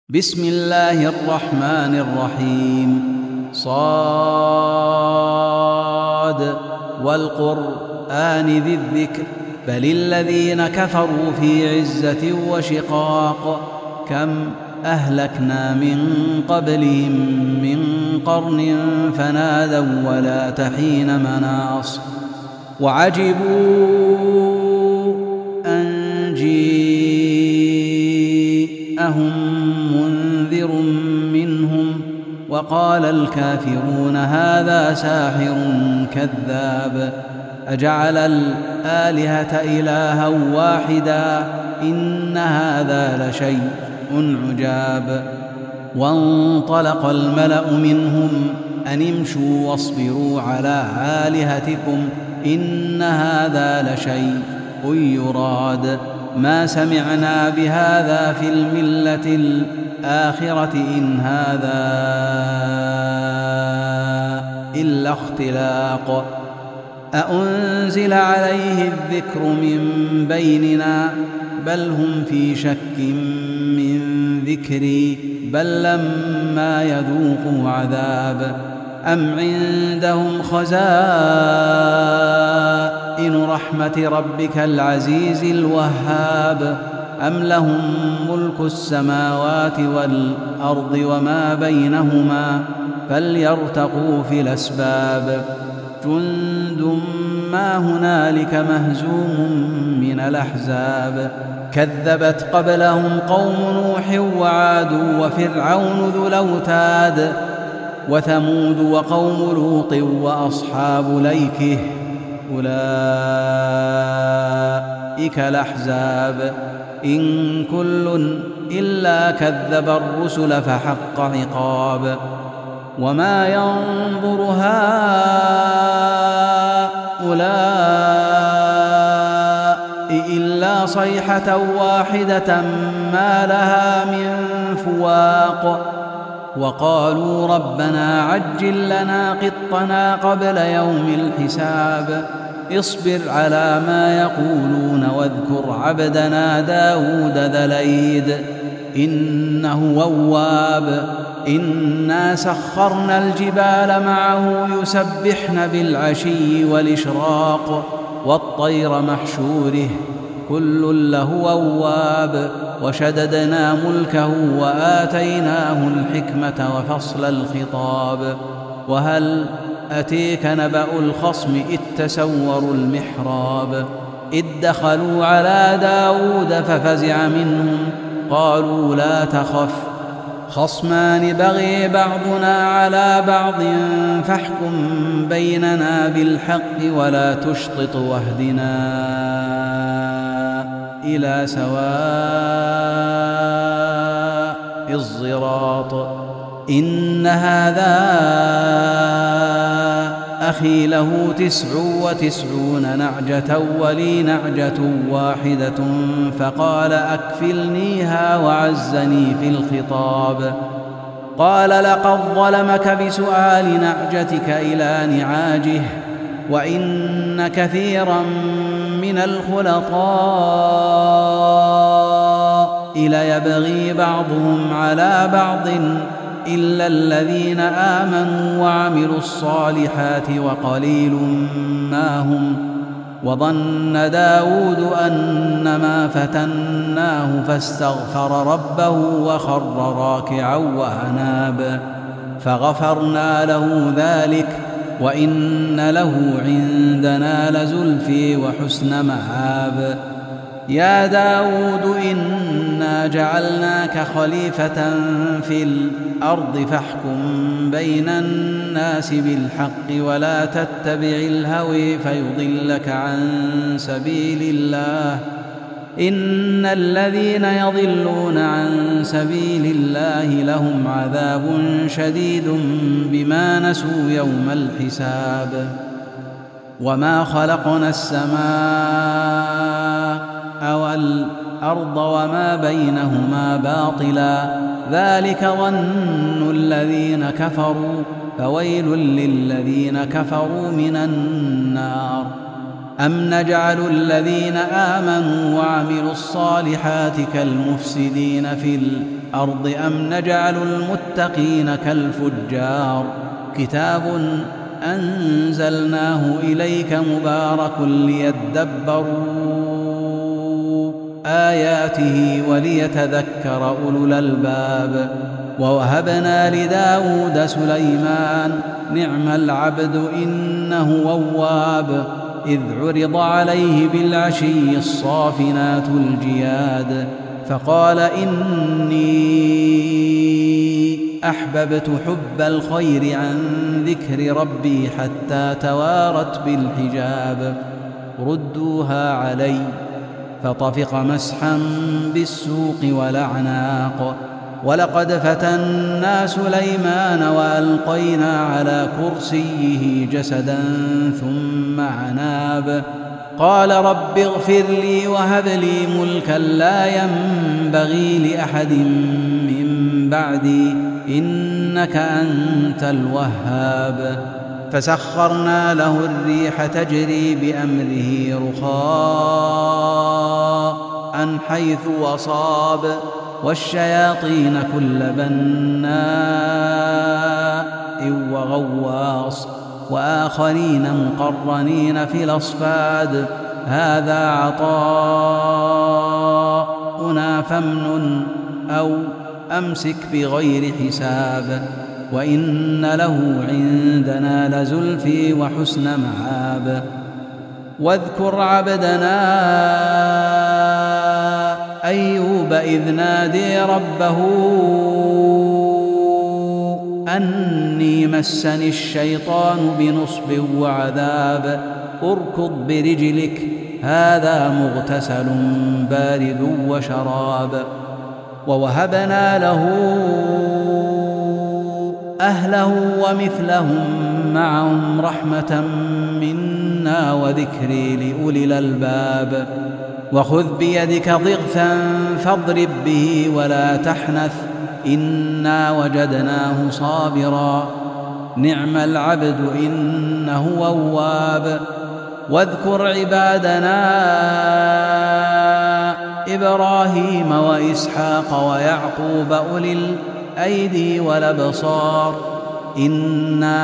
بسم الله الرحمن الرحيم. صاد والقرآن ذي الذكر بل الذين كفروا في عزة وشقاق كم أهلكنا من قبلهم من قرن فنادوا ولا تحين مناص وعجبوا أن جيءهم منذر منهم وقال الكافرون هذا ساحر كذاب أجعل الآلهة إلها واحدا إن هذا لشيء عجاب. وانطلق الملأ منهم أن امشوا واصبروا على آلهتكم إن هذا لشيء يراد ما سمعنا بهذا في الملة الآخرة إن هذا إلا اختلاق أأنزل عليه الذكر من بيننا بل هم في شك من ذكري بل لما يذوقوا عذاب أم عندهم خزائن رحمة ربك العزيز الوهاب أم لهم ملك السماوات والأرض وما بينهما فليرتقوا في الأسباب جند ما هنالك مهزوم من الأحزاب كذبت قبلهم قوم نوح وعاد وفرعون ذو الأوتاد وثمود وقوم لوط وأصحاب ليكه أولئك الأحزاب إن كل إلا كذب الرسل فحق عقاب وما ينظر هؤلاء إلا صيحة واحدة ما لها من فواق وقالوا ربنا عجل لنا قطنا قبل يوم الحساب اصبر على ما يقولون واذكر عبدنا داود ذا الأيد إنه أواب إنا سخرنا الجبال معه يسبحن بالعشي والإشراق والطير محشوره كل له أواب وشددنا ملكه وآتيناه الحكمة وفصل الخطاب وهل أتيك نبأ الخصم إذ تسوروا المحراب إذ دخلوا على داود ففزع منهم قالوا لا تخف خصمان بغي بعضنا على بعض فاحكم بيننا بالحق ولا تشطط واهدنا إلى سواء الصراط إن هذا أخي له 99 نعجة ولي نعجة واحدة فقال أكفلنيها وعزني في الخطاب قال لقد ظلمك بسؤال نعجتك إلى نعاجه وإن كثيرا من الخلطاء ليبغي بعضهم على بعض إلا الذين آمنوا وعملوا الصالحات وقليل ما هم وظن داود أنما فتناه فاستغفر ربه وخر راكعا وأناب فغفرنا له ذلك وإن له عندنا لزلفي وحسن مآب يا داود إنا جعلناك خليفة في الأرض فاحكم بين الناس بالحق ولا تتبع الهوى فيضلك عن سبيل الله إن الذين يضلون عن سبيل الله لهم عذاب شديد بما نسوا يوم الحساب وما خلقنا السماء والأرض وما بينهما باطلا ذلك ظن الذين كفروا فويل للذين كفروا من النار أم نجعل الذين آمنوا وعملوا الصالحات كالمفسدين في الأرض الأرض أم نجعل المتقين كالفجار كتاب أنزلناه إليك مبارك ليدبروا آياته وليتذكر أولو الألباب ووهبنا لداود سليمان نعم العبد إنه أواب إذ عرض عليه بالعشي الصافنات الجياد فقال إني أحببت حب الخير عن ذكر ربي حتى توارت بالحجاب ردوها علي فطفق مسحا بالسوق والأعناق ولقد فتنا سليمان وألقينا على كرسيه جسدا ثم عناب قال رب اغفر لي وهب لي ملكا لا ينبغي لأحد من بعدي إنك أنت الوهاب فسخرنا له الريح تجري بأمره رخاء حيث وصاب والشياطين كل بناء وغواص وآخرين مقرنين في الأصفاد هذا عطاؤنا فامنن أو أمسك بغير حساب وإن له عندنا لزلفي وحسن مآب واذكر عبدنا أيوب إذ نادي ربه أني مسني الشيطان بنصب وعذاب اركض برجلك هذا مغتسل بارد وشراب ووهبنا له أهله ومثلهم معهم رحمة منا وذكري لأولي الألباب وخذ بيدك ضغثا فاضرب به ولا تحنث إنا وجدناه صابرا نعم العبد إنه أواب واذكر عبادنا إبراهيم وإسحاق ويعقوب أولي الأيدي والأبصار إنا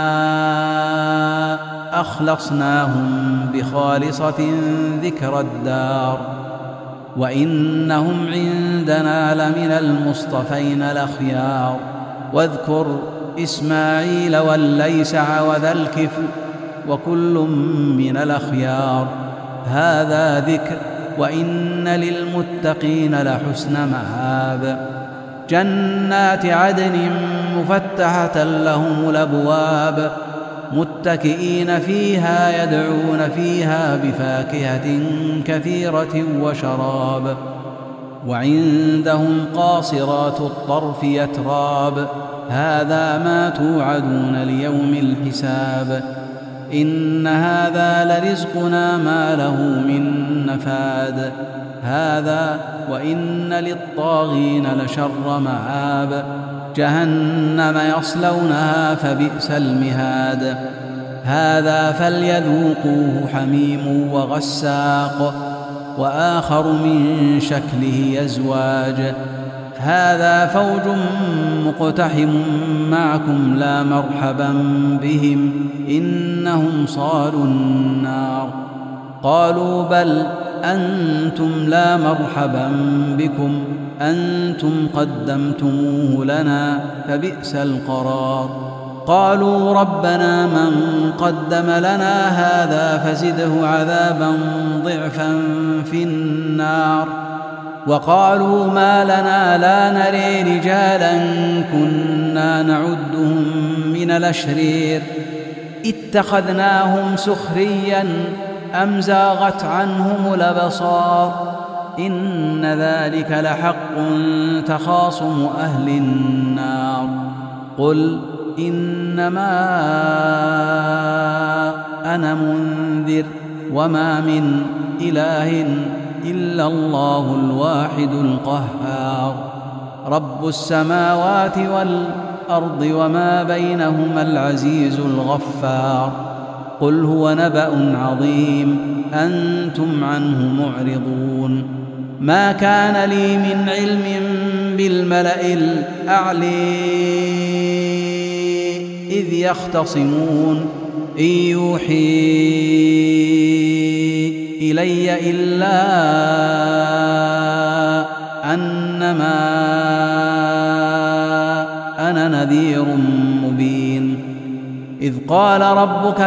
أخلصناهم بخالصة ذكر الدار وإنهم عندنا لمن المصطفين الأخيار واذكر إسماعيل والليسع وذا الكفل وكل من الأخيار هذا ذكر وإن للمتقين لحسن مآب جنات عدن مفتحة لهم الأبواب متكئين فيها يدعون فيها بفاكهة كثيرة وشراب وعندهم قاصرات الطرف يتراب هذا ما توعدون ليوم الحساب إن هذا لرزقنا ما له من نفاد هذا وإن للطاغين لشر مآب جهنم يصلونها فبئس المهاد هذا فليذوقوه حميم وغساق وآخر من شكله أزواج هذا فوج مقتحم معكم لا مرحبا بهم إنهم صالوا النار قالوا بل أنتم لا مرحبا بكم أنتم قدمتموه لنا فبئس القرار قالوا ربنا من قدم لنا هذا فزده عذابا ضعفا في النار وقالوا ما لنا لا نري رجالا كنا نعدهم من الأشرير اتخذناهم سخريا أم زاغت عنهم الأبصار إن ذلك لحق تخاصم أهل النار قل إنما أنا منذر وما من إله إلا الله الواحد القهار رب السماوات والأرض وما بينهما العزيز الغفار قل هو نبأ عظيم أنتم عنه معرضون ما كان لي من علم بالملأ الأعلى إذ يختصمون إن يوحي إلي إلا أنما أنا نذير مبين إذ قال ربك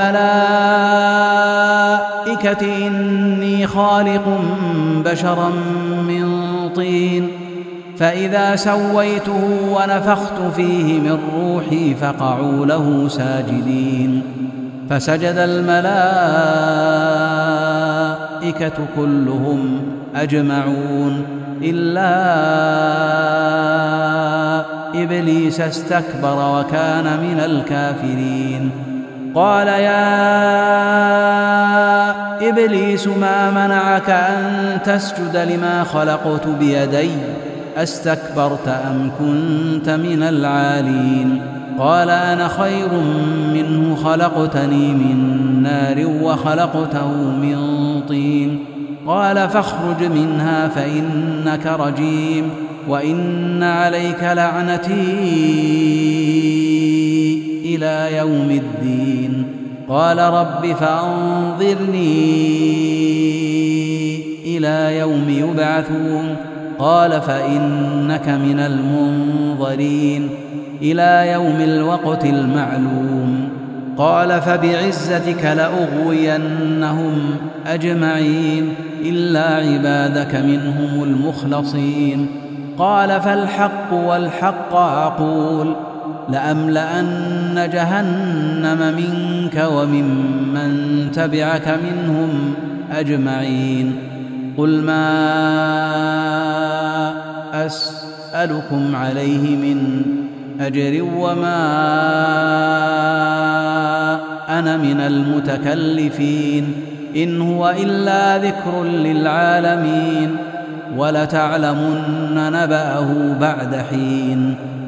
للملائكة إني خالق بشرا من طين فإذا سويته ونفخت فيه من روحي فقعوا له ساجدين فسجد الملائكة كلهم أجمعون إلا إبليس استكبر وكان من الكافرين قال يا إبليس ما منعك أن تسجد لما خلقت بيدي أستكبرت أم كنت من العالين قال أنا خير منه خلقتني من نار وخلقته من طين قال فاخرج منها فإنك رجيم وإن عليك لعنتي إلى يوم الدين قال رب فأنظرني إلى يوم يبعثون قال فإنك من المنظرين إلى يوم الوقت المعلوم قال فبعزتك لأغوينهم أجمعين إلا عبادك منهم المخلصين قال فالحق والحق أقول لأملأن جهنم منك وممن تبعك منهم أجمعين قل ما أسألكم عليه من أجر وما أنا من المتكلفين إن هو إلا ذكر للعالمين ولتعلمن نبأه بعد حين